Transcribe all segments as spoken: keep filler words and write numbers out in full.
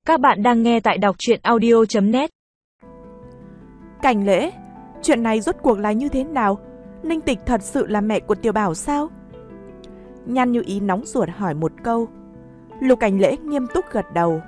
Các bạn đang nghe tại đọc truyện audio chấm net. Cảnh Lễ, chuyện này rốt cuộc là như thế nào? Ninh Tịch thật sự là mẹ của Tiểu Bảo sao? Nhan Như Ý nóng ruột hỏi một câu. Lục Cảnh Lễ nghiêm túc gật đầu.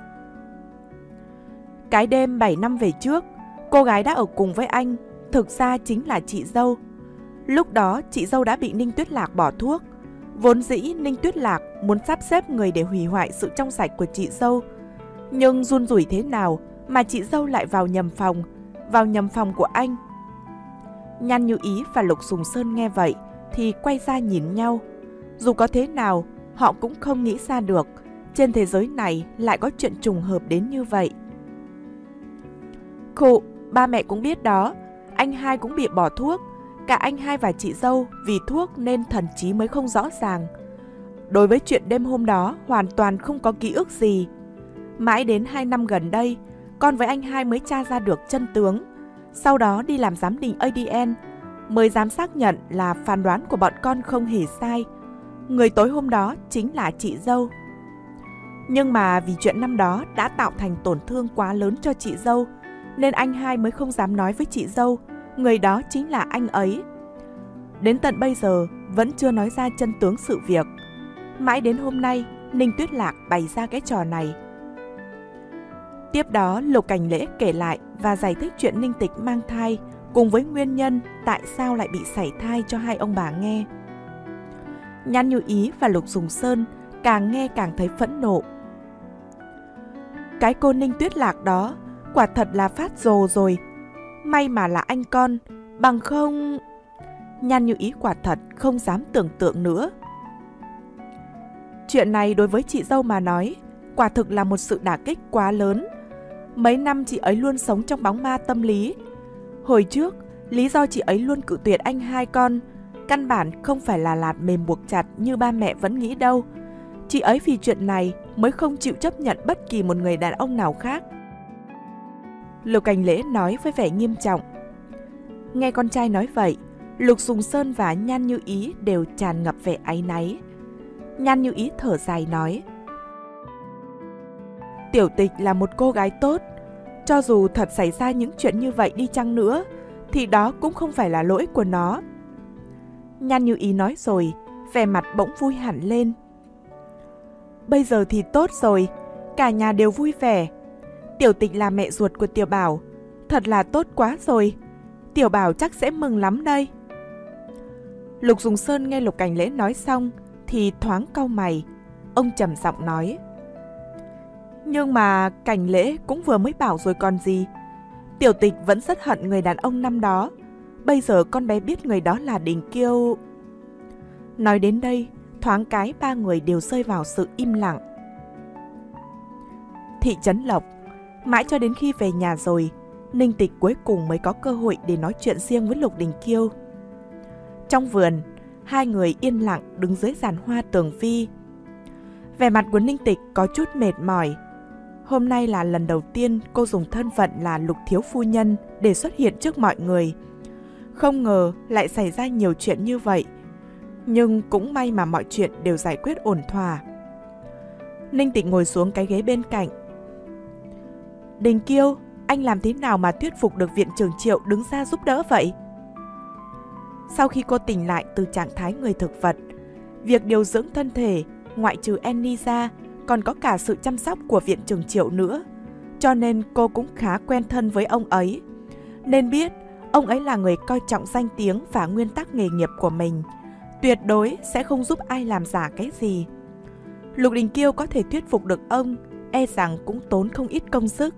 Cái đêm bảy năm về trước, cô gái đã ở cùng với anh, thực ra chính là chị dâu. Lúc đó chị dâu đã bị Ninh Tuyết Lạc bỏ thuốc. Vốn dĩ Ninh Tuyết Lạc muốn sắp xếp người để hủy hoại sự trong sạch của chị dâu. Nhưng run rủi thế nào mà chị dâu lại vào nhầm phòng, vào nhầm phòng của anh. Nhan Như Ý và Lục Sùng Sơn nghe vậy thì quay ra nhìn nhau. Dù có thế nào, họ cũng không nghĩ ra được trên thế giới này lại có chuyện trùng hợp đến như vậy. Khụ, ba mẹ cũng biết đó, anh hai cũng bị bỏ thuốc. Cả anh hai và chị dâu vì thuốc nên thần trí mới không rõ ràng. Đối với chuyện đêm hôm đó hoàn toàn không có ký ức gì. Mãi đến hai năm gần đây, con với anh hai mới tra ra được chân tướng. Sau đó đi làm giám định a đê en, mới dám xác nhận là phán đoán của bọn con không hề sai. Người tối hôm đó chính là chị dâu. Nhưng mà vì chuyện năm đó đã tạo thành tổn thương quá lớn cho chị dâu, nên anh hai mới không dám nói với chị dâu người đó chính là anh ấy. Đến tận bây giờ vẫn chưa nói ra chân tướng sự việc. Mãi đến hôm nay, Ninh Tuyết Lạc bày ra cái trò này. Tiếp đó, Lục Cảnh Lễ kể lại và giải thích chuyện Ninh Tịch mang thai cùng với nguyên nhân tại sao lại bị sảy thai cho hai ông bà nghe. Nhan Như Ý và Lục Sùng Sơn càng nghe càng thấy phẫn nộ. Cái cô Ninh Tuyết Lạc đó quả thật là phát rồ rồi. May mà là anh con, bằng không... Nhan Như Ý quả thật không dám tưởng tượng nữa. Chuyện này đối với chị dâu mà nói, quả thực là một sự đả kích quá lớn. Mấy năm chị ấy luôn sống trong bóng ma tâm lý. Hồi trước, lý do chị ấy luôn cự tuyệt anh hai con, căn bản không phải là lạt mềm buộc chặt như ba mẹ vẫn nghĩ đâu. Chị ấy vì chuyện này mới không chịu chấp nhận bất kỳ một người đàn ông nào khác. Lục Cảnh Lễ nói với vẻ nghiêm trọng. Nghe con trai nói vậy, Lục Sùng Sơn và Nhan Như Ý đều tràn ngập vẻ áy náy. Nhan Như Ý thở dài nói. Tiểu Tịch là một cô gái tốt. Cho dù thật xảy ra những chuyện như vậy đi chăng nữa, thì đó cũng không phải là lỗi của nó. Nhan Như Ý nói rồi, vẻ mặt bỗng vui hẳn lên. Bây giờ thì tốt rồi, cả nhà đều vui vẻ. Tiểu Tịch là mẹ ruột của Tiểu Bảo, thật là tốt quá rồi. Tiểu Bảo chắc sẽ mừng lắm đây. Lục Sùng Sơn nghe Lục Cảnh Lễ nói xong thì thoáng cau mày. Ông trầm giọng nói. Nhưng mà Cảnh Lễ cũng vừa mới bảo rồi còn gì. Tiểu Tịch vẫn rất hận người đàn ông năm đó. Bây giờ con bé biết người đó là Đình Kiêu. Nói đến đây, thoáng cái ba người đều rơi vào sự im lặng. Thị trấn Lộc. Mãi cho đến khi về nhà rồi, Ninh Tịch cuối cùng mới có cơ hội để nói chuyện riêng với Lục Đình Kiêu. Trong vườn, hai người yên lặng đứng dưới giàn hoa tường vi. Vẻ mặt của Ninh Tịch có chút mệt mỏi. Hôm nay là lần đầu tiên cô dùng thân phận là Lục thiếu phu nhân để xuất hiện trước mọi người. Không ngờ lại xảy ra nhiều chuyện như vậy. Nhưng cũng may mà mọi chuyện đều giải quyết ổn thỏa. Ninh Tịch ngồi xuống cái ghế bên cạnh. Đình Kiêu, anh làm thế nào mà thuyết phục được viện trưởng Triệu đứng ra giúp đỡ vậy? Sau khi cô tỉnh lại từ trạng thái người thực vật, việc điều dưỡng thân thể, ngoại trừ Annie ra, còn có cả sự chăm sóc của viện trưởng Triệu nữa. Cho nên cô cũng khá quen thân với ông ấy. Nên biết, ông ấy là người coi trọng danh tiếng và nguyên tắc nghề nghiệp của mình. Tuyệt đối sẽ không giúp ai làm giả cái gì. Lục Đình Kiêu có thể thuyết phục được ông, e rằng cũng tốn không ít công sức.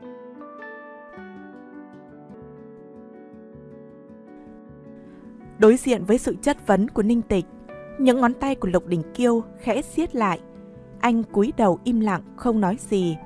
Đối diện với sự chất vấn của Ninh Tịch, những ngón tay của Lục Đình Kiêu khẽ siết lại. Anh cúi đầu im lặng không nói gì.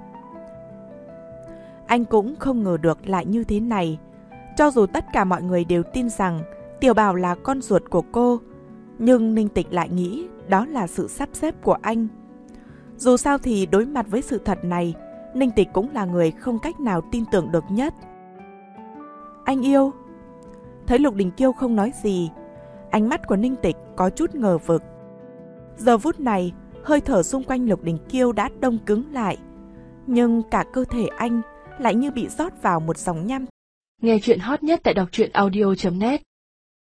Anh cũng không ngờ được lại như thế này. Cho dù tất cả mọi người đều tin rằng Tiểu Bảo là con ruột của cô, nhưng Ninh Tịch lại nghĩ đó là sự sắp xếp của anh. Dù sao thì đối mặt với sự thật này, Ninh Tịch cũng là người không cách nào tin tưởng được nhất. Anh yêu. Thấy Lục Đình Kiêu không nói gì, ánh mắt của Ninh Tịch có chút ngờ vực. Giờ phút này, hơi thở xung quanh Lục Đình Kiêu đã đông cứng lại. nhưng cả cơ thể anh lại như bị rót vào một dòng nham. Nghe chuyện hot nhất tại đọc truyện audio chấm net